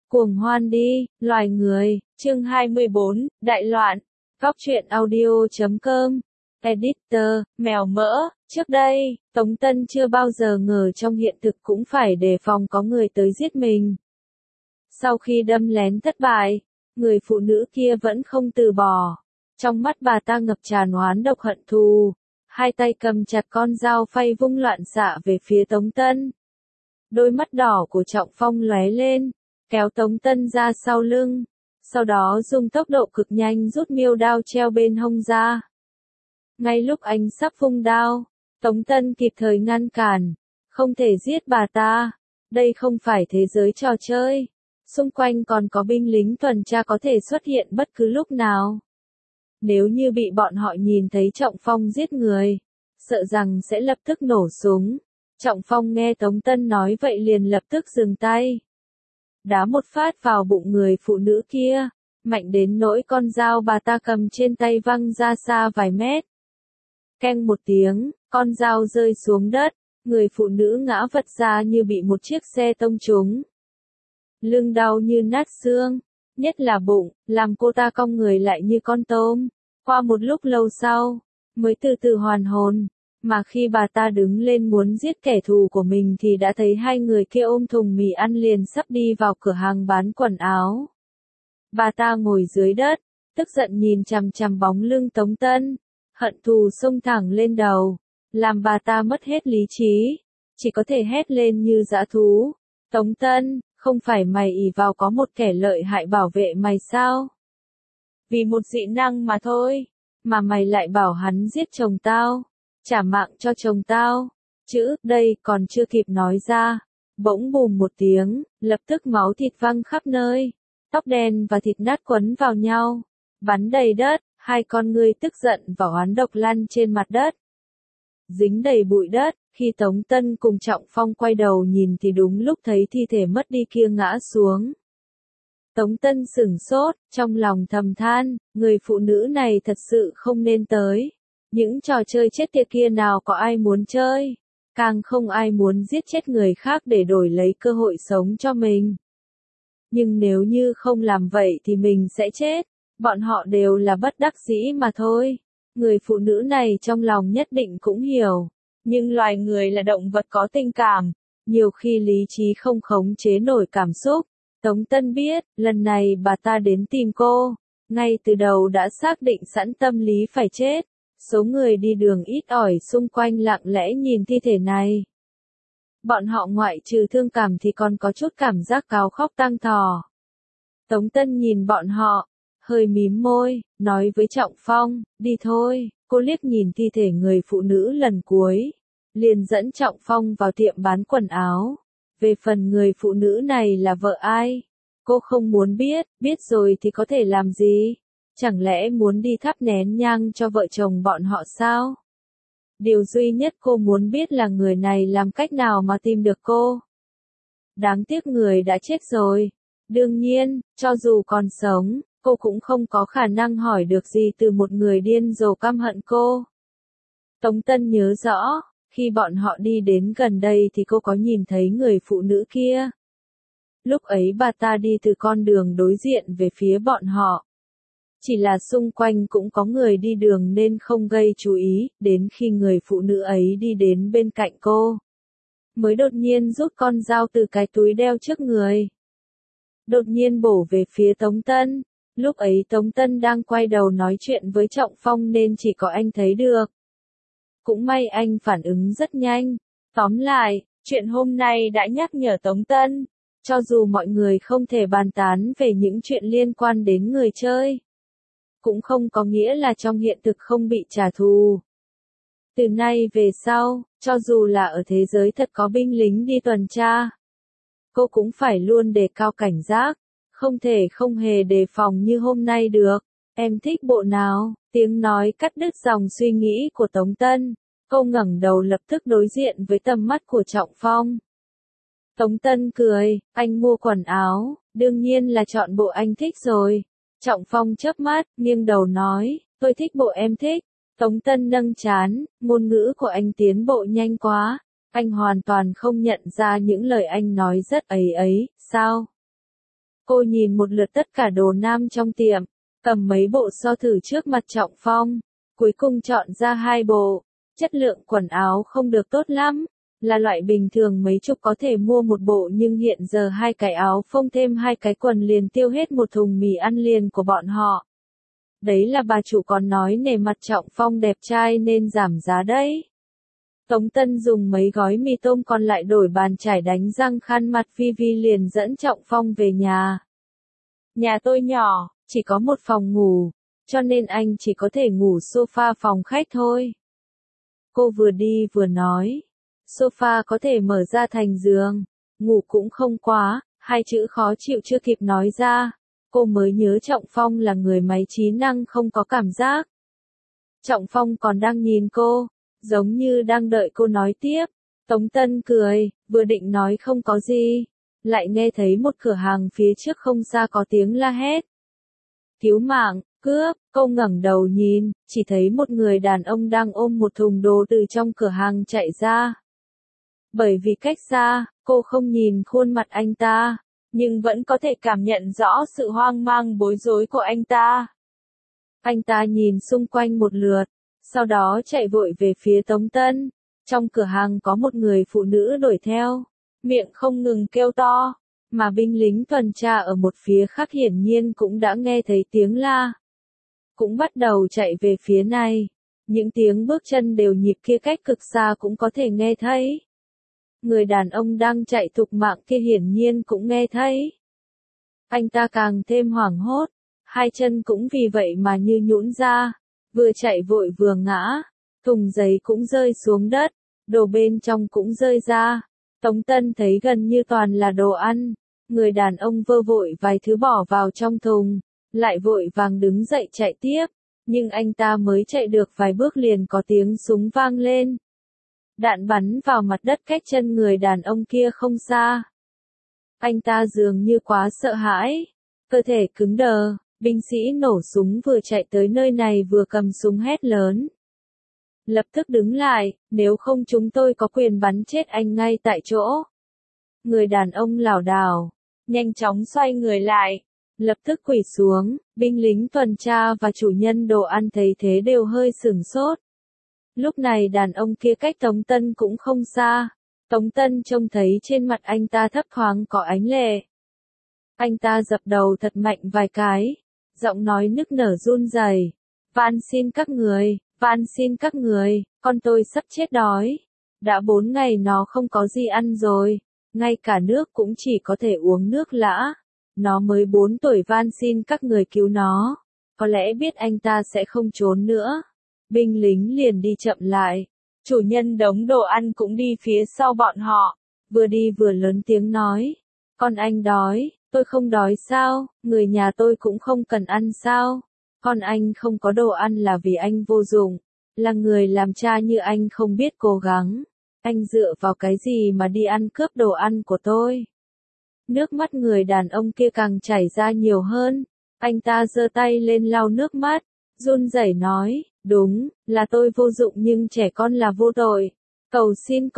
Cuồng hoan đi, loài người, chương 24, đại loạn, góc truyện audio.com, editor, mèo mỡ, trước đây, Tống Tân chưa bao giờ ngờ trong hiện thực cũng phải đề phòng có người tới giết mình. Sau khi đâm lén thất bại, người phụ nữ kia vẫn không từ bỏ. Trong mắt bà ta ngập tràn oán độc hận thù, hai tay cầm chặt con dao phay vung loạn xạ về phía Tống Tân. Đôi mắt đỏ của Trọng Phong lóe lên, kéo Tống Tân ra sau lưng, sau đó dùng tốc độ cực nhanh rút miêu đao treo bên hông ra. Ngay lúc anh sắp vung đao, Tống Tân kịp thời ngăn cản, không thể giết bà ta, đây không phải thế giới trò chơi, xung quanh còn có binh lính tuần tra có thể xuất hiện bất cứ lúc nào. Nếu như bị bọn họ nhìn thấy Trọng Phong giết người, sợ rằng sẽ lập tức nổ súng. Trọng Phong nghe Tống Tân nói vậy liền lập tức dừng tay. Đá một phát vào bụng người phụ nữ kia, mạnh đến nỗi con dao bà ta cầm trên tay văng ra xa vài mét. Keng một tiếng, con dao rơi xuống đất, người phụ nữ ngã vật ra như bị một chiếc xe tông trúng. Lưng đau như nát xương, nhất là bụng, làm cô ta cong người lại như con tôm. Qua một lúc lâu sau, mới từ từ hoàn hồn. Mà khi bà ta đứng lên muốn giết kẻ thù của mình thì đã thấy hai người kia ôm thùng mì ăn liền sắp đi vào cửa hàng bán quần áo. Bà ta ngồi dưới đất, tức giận nhìn chằm chằm bóng lưng Tống Tân, hận thù xông thẳng lên đầu, làm bà ta mất hết lý trí, chỉ có thể hét lên như dã thú. Tống Tân, không phải mày ỷ vào có một kẻ lợi hại bảo vệ mày sao? Vì một dị năng mà thôi, mà mày lại bảo hắn giết chồng tao. Trả mạng cho chồng tao, chữ, đây, còn chưa kịp nói ra, bỗng bùm một tiếng, lập tức máu thịt văng khắp nơi, tóc đen và thịt nát quấn vào nhau, bắn đầy đất, hai con ngươi tức giận và oán độc lăn trên mặt đất. Dính đầy bụi đất, khi Tống Tân cùng Trọng Phong quay đầu nhìn thì đúng lúc thấy thi thể mất đi kia ngã xuống. Tống Tân sửng sốt, trong lòng thầm than, người phụ nữ này thật sự không nên tới. Những trò chơi chết tiệt kia nào có ai muốn chơi, càng không ai muốn giết chết người khác để đổi lấy cơ hội sống cho mình. Nhưng nếu như không làm vậy thì mình sẽ chết, bọn họ đều là bất đắc dĩ mà thôi. Người phụ nữ này trong lòng nhất định cũng hiểu, nhưng loài người là động vật có tình cảm, nhiều khi lý trí không khống chế nổi cảm xúc. Tống Tân biết, lần này bà ta đến tìm cô, ngay từ đầu đã xác định sẵn tâm lý phải chết. Số người đi đường ít ỏi xung quanh lặng lẽ nhìn thi thể này. Bọn họ ngoại trừ thương cảm thì còn có chút cảm giác gào khóc tang thỏ. Tống Tân nhìn bọn họ, hơi mím môi, nói với Trọng Phong, đi thôi. Cô liếc nhìn thi thể người phụ nữ lần cuối, liền dẫn Trọng Phong vào tiệm bán quần áo. Về phần người phụ nữ này là vợ ai, cô không muốn biết, biết rồi thì có thể làm gì? Chẳng lẽ muốn đi thắp nén nhang cho vợ chồng bọn họ sao? Điều duy nhất cô muốn biết là người này làm cách nào mà tìm được cô. Đáng tiếc người đã chết rồi. Đương nhiên, cho dù còn sống, cô cũng không có khả năng hỏi được gì từ một người điên rồ căm hận cô. Tống Tân nhớ rõ, khi bọn họ đi đến gần đây thì cô có nhìn thấy người phụ nữ kia. Lúc ấy bà ta đi từ con đường đối diện về phía bọn họ. Chỉ là xung quanh cũng có người đi đường nên không gây chú ý, đến khi người phụ nữ ấy đi đến bên cạnh cô, mới đột nhiên rút con dao từ cái túi đeo trước người. Đột nhiên bổ về phía Tống Tân, lúc ấy Tống Tân đang quay đầu nói chuyện với Trọng Phong nên chỉ có anh thấy được. Cũng may anh phản ứng rất nhanh. Tóm lại, chuyện hôm nay đã nhắc nhở Tống Tân, cho dù mọi người không thể bàn tán về những chuyện liên quan đến người chơi, cũng không có nghĩa là trong hiện thực không bị trả thù. Từ nay về sau, cho dù là ở thế giới thật có binh lính đi tuần tra, cô cũng phải luôn đề cao cảnh giác, không thể không hề đề phòng như hôm nay được. Em thích bộ nào? Tiếng nói cắt đứt dòng suy nghĩ của Tống Tân, cô ngẩng đầu lập tức đối diện với tầm mắt của Trọng Phong. Tống Tân cười, anh mua quần áo, đương nhiên là chọn bộ anh thích rồi. Trọng Phong chớp mắt, nghiêng đầu nói, tôi thích bộ em thích. Tống Tân nâng trán, ngôn ngữ của anh tiến bộ nhanh quá. Anh hoàn toàn không nhận ra những lời anh nói rất ấy, sao? Cô nhìn một lượt tất cả đồ nam trong tiệm, cầm mấy bộ so thử trước mặt Trọng Phong, cuối cùng chọn ra 2 bộ. Chất lượng quần áo không được tốt lắm, là loại bình thường mấy chục có thể mua một bộ, nhưng hiện giờ 2 cái áo phông thêm 2 cái quần liền tiêu hết một thùng mì ăn liền của bọn họ. Đấy là bà chủ còn nói nể mặt Trọng Phong đẹp trai nên giảm giá đấy. Tống Tân dùng mấy gói mì tôm còn lại đổi bàn chải đánh răng khăn mặt, Vi liền dẫn Trọng Phong về nhà. Nhà tôi nhỏ, chỉ có một phòng ngủ, cho nên anh chỉ có thể ngủ sofa phòng khách thôi. Cô vừa đi vừa nói, sofa có thể mở ra thành giường, ngủ cũng không quá, 2 chữ khó chịu chưa kịp nói ra, cô mới nhớ Trọng Phong là người máy trí năng không có cảm giác. Trọng Phong còn đang nhìn cô, giống như đang đợi cô nói tiếp. Tống Tân cười, vừa định nói không có gì, lại nghe thấy một cửa hàng phía trước không xa có tiếng la hét. Cứu mạng, cướp, cô ngẩng đầu nhìn, chỉ thấy một người đàn ông đang ôm một thùng đồ từ trong cửa hàng chạy ra. Bởi vì cách xa, cô không nhìn khuôn mặt anh ta, nhưng vẫn có thể cảm nhận rõ sự hoang mang bối rối của anh ta. Anh ta nhìn xung quanh một lượt, sau đó chạy vội về phía Tống Tân. Trong cửa hàng có một người phụ nữ đuổi theo, miệng không ngừng kêu to, mà binh lính tuần tra ở một phía khác hiển nhiên cũng đã nghe thấy tiếng la. Cũng bắt đầu chạy về phía này, những tiếng bước chân đều nhịp kia cách cực xa cũng có thể nghe thấy. Người đàn ông đang chạy thục mạng kia hiển nhiên cũng nghe thấy. Anh ta càng thêm hoảng hốt, 2 chân cũng vì vậy mà như nhũn ra, vừa chạy vội vừa ngã, thùng giấy cũng rơi xuống đất, đồ bên trong cũng rơi ra. Tống Tân thấy gần như toàn là đồ ăn, người đàn ông vơ vội vài thứ bỏ vào trong thùng, lại vội vàng đứng dậy chạy tiếp, nhưng anh ta mới chạy được vài bước liền có tiếng súng vang lên. Đạn bắn vào mặt đất cách chân người đàn ông kia không xa. Anh ta dường như quá sợ hãi, cơ thể cứng đờ, binh sĩ nổ súng vừa chạy tới nơi này vừa cầm súng hét lớn. Lập tức đứng lại, nếu không chúng tôi có quyền bắn chết anh ngay tại chỗ. Người đàn ông lảo đảo, nhanh chóng xoay người lại, lập tức quỳ xuống, binh lính tuần tra và chủ nhân đồ ăn thấy thế đều hơi sửng sốt. Lúc này đàn ông kia cách Tống Tân cũng không xa, Tống Tân trông thấy trên mặt anh ta thấp thoáng có ánh lệ. Anh ta dập đầu thật mạnh vài cái, giọng nói nức nở run rẩy, van xin các người, con tôi sắp chết đói. Đã 4 ngày nó không có gì ăn rồi, ngay cả nước cũng chỉ có thể uống nước lã. Nó mới 4 tuổi, van xin các người cứu nó. Có lẽ biết anh ta sẽ không trốn nữa. Binh lính liền đi chậm lại. Chủ nhân đống đồ ăn cũng đi phía sau bọn họ. Vừa đi vừa lớn tiếng nói. Con anh đói, tôi không đói sao, người nhà tôi cũng không cần ăn sao. Con anh không có đồ ăn là vì anh vô dụng. Là người làm cha như anh không biết cố gắng. Anh dựa vào cái gì mà đi ăn cướp đồ ăn của tôi? Nước mắt người đàn ông kia càng chảy ra nhiều hơn. Anh ta giơ tay lên lau nước mắt, run rẩy nói, đúng, là tôi vô dụng nhưng trẻ con là vô tội. Cầu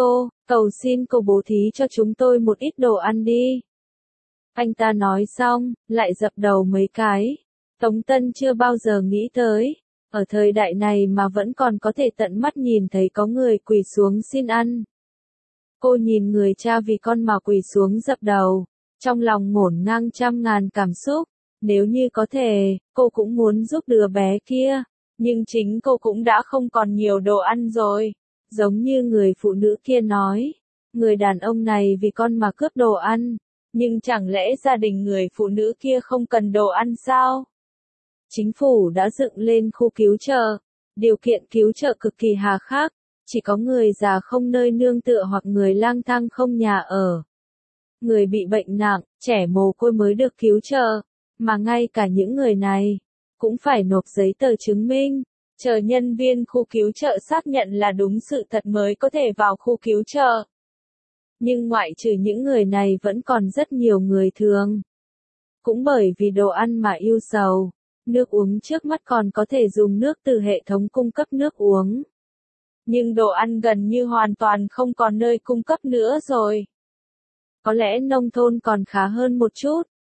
xin cô bố thí cho chúng tôi một ít đồ ăn đi. Anh ta nói xong, lại dập đầu mấy cái. Tống Tân chưa bao giờ nghĩ tới, ở thời đại này mà vẫn còn có thể tận mắt nhìn thấy có người quỳ xuống xin ăn. Cô nhìn người cha vì con mà quỳ xuống dập đầu, trong lòng ngổn ngang trăm ngàn cảm xúc. Nếu như có thể, cô cũng muốn giúp đứa bé kia, nhưng chính cô cũng đã không còn nhiều đồ ăn rồi. Giống như người phụ nữ kia nói, người đàn ông này vì con mà cướp đồ ăn, nhưng chẳng lẽ gia đình người phụ nữ kia không cần đồ ăn sao? Chính phủ đã dựng lên khu cứu trợ, điều kiện cứu trợ cực kỳ hà khắc, chỉ có người già không nơi nương tựa hoặc người lang thang không nhà ở. Người bị bệnh nặng, trẻ mồ côi mới được cứu trợ, mà ngay cả những người này cũng phải nộp giấy tờ chứng minh, chờ nhân viên khu cứu trợ xác nhận là đúng sự thật mới có thể vào khu cứu trợ. Nhưng ngoại trừ những người này vẫn còn rất nhiều người thường. Cũng bởi vì đồ ăn mà yêu sầu, nước uống trước mắt còn có thể dùng nước từ hệ thống cung cấp nước uống. Nhưng đồ ăn gần như hoàn toàn không còn nơi cung cấp nữa rồi. Có lẽ nông thôn còn khá hơn một chút,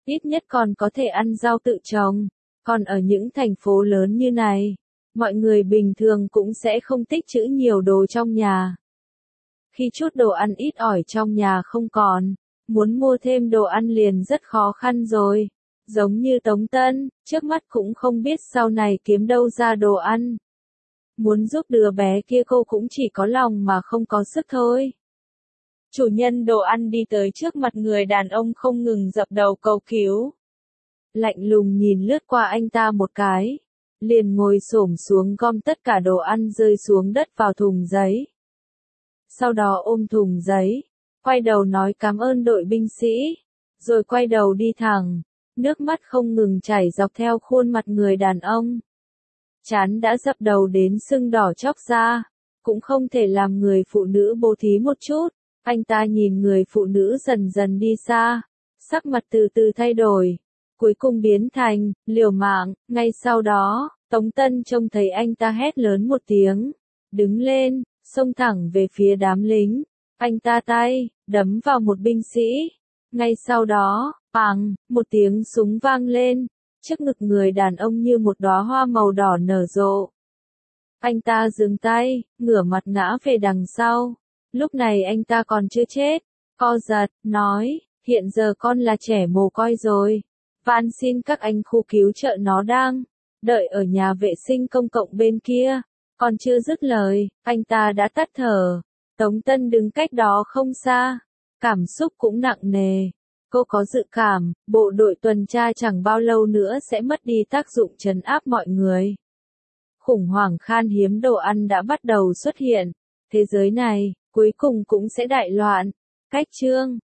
ít nhất còn có thể ăn rau tự trồng. Còn ở những thành phố lớn như này, mọi người bình thường cũng sẽ không tích trữ nhiều đồ trong nhà. Khi chút đồ ăn ít ỏi trong nhà không còn, muốn mua thêm đồ ăn liền rất khó khăn rồi. Giống như Tống Tân, trước mắt cũng không biết sau này kiếm đâu ra đồ ăn. Muốn giúp đứa bé kia cô cũng chỉ có lòng mà không có sức thôi. Chủ nhân đồ ăn đi tới trước mặt người đàn ông không ngừng dập đầu cầu cứu. Lạnh lùng nhìn lướt qua anh ta một cái, liền ngồi xổm xuống gom tất cả đồ ăn rơi xuống đất vào thùng giấy. Sau đó ôm thùng giấy, quay đầu nói cảm ơn đội binh sĩ, rồi quay đầu đi thẳng, nước mắt không ngừng chảy dọc theo khuôn mặt người đàn ông. Trán đã dập đầu đến sưng đỏ chóc ra, cũng không thể làm người phụ nữ bố thí một chút. Anh ta nhìn người phụ nữ dần dần đi xa, sắc mặt từ từ thay đổi, cuối cùng biến thành liều mạng. Ngay sau đó, Tống Tân trông thấy anh ta hét lớn một tiếng, đứng lên, xông thẳng về phía đám lính. Anh ta tay đấm vào một binh sĩ. Ngay sau đó, bang, một tiếng súng vang lên, trước ngực người đàn ông như một đóa hoa màu đỏ nở rộ. Anh ta dừng tay, ngửa mặt ngã về đằng sau. Lúc này anh ta còn chưa chết, co giật, nói, hiện giờ con là trẻ mồ côi rồi. Van xin các anh khu cứu trợ nó đang đợi ở nhà vệ sinh công cộng bên kia. Còn chưa dứt lời, anh ta đã tắt thở. Tống Tân đứng cách đó không xa, cảm xúc cũng nặng nề. Cô có dự cảm, bộ đội tuần tra chẳng bao lâu nữa sẽ mất đi tác dụng trấn áp mọi người. Khủng hoảng khan hiếm đồ ăn đã bắt đầu xuất hiện. Thế giới này, cuối cùng cũng sẽ đại loạn. Cách chương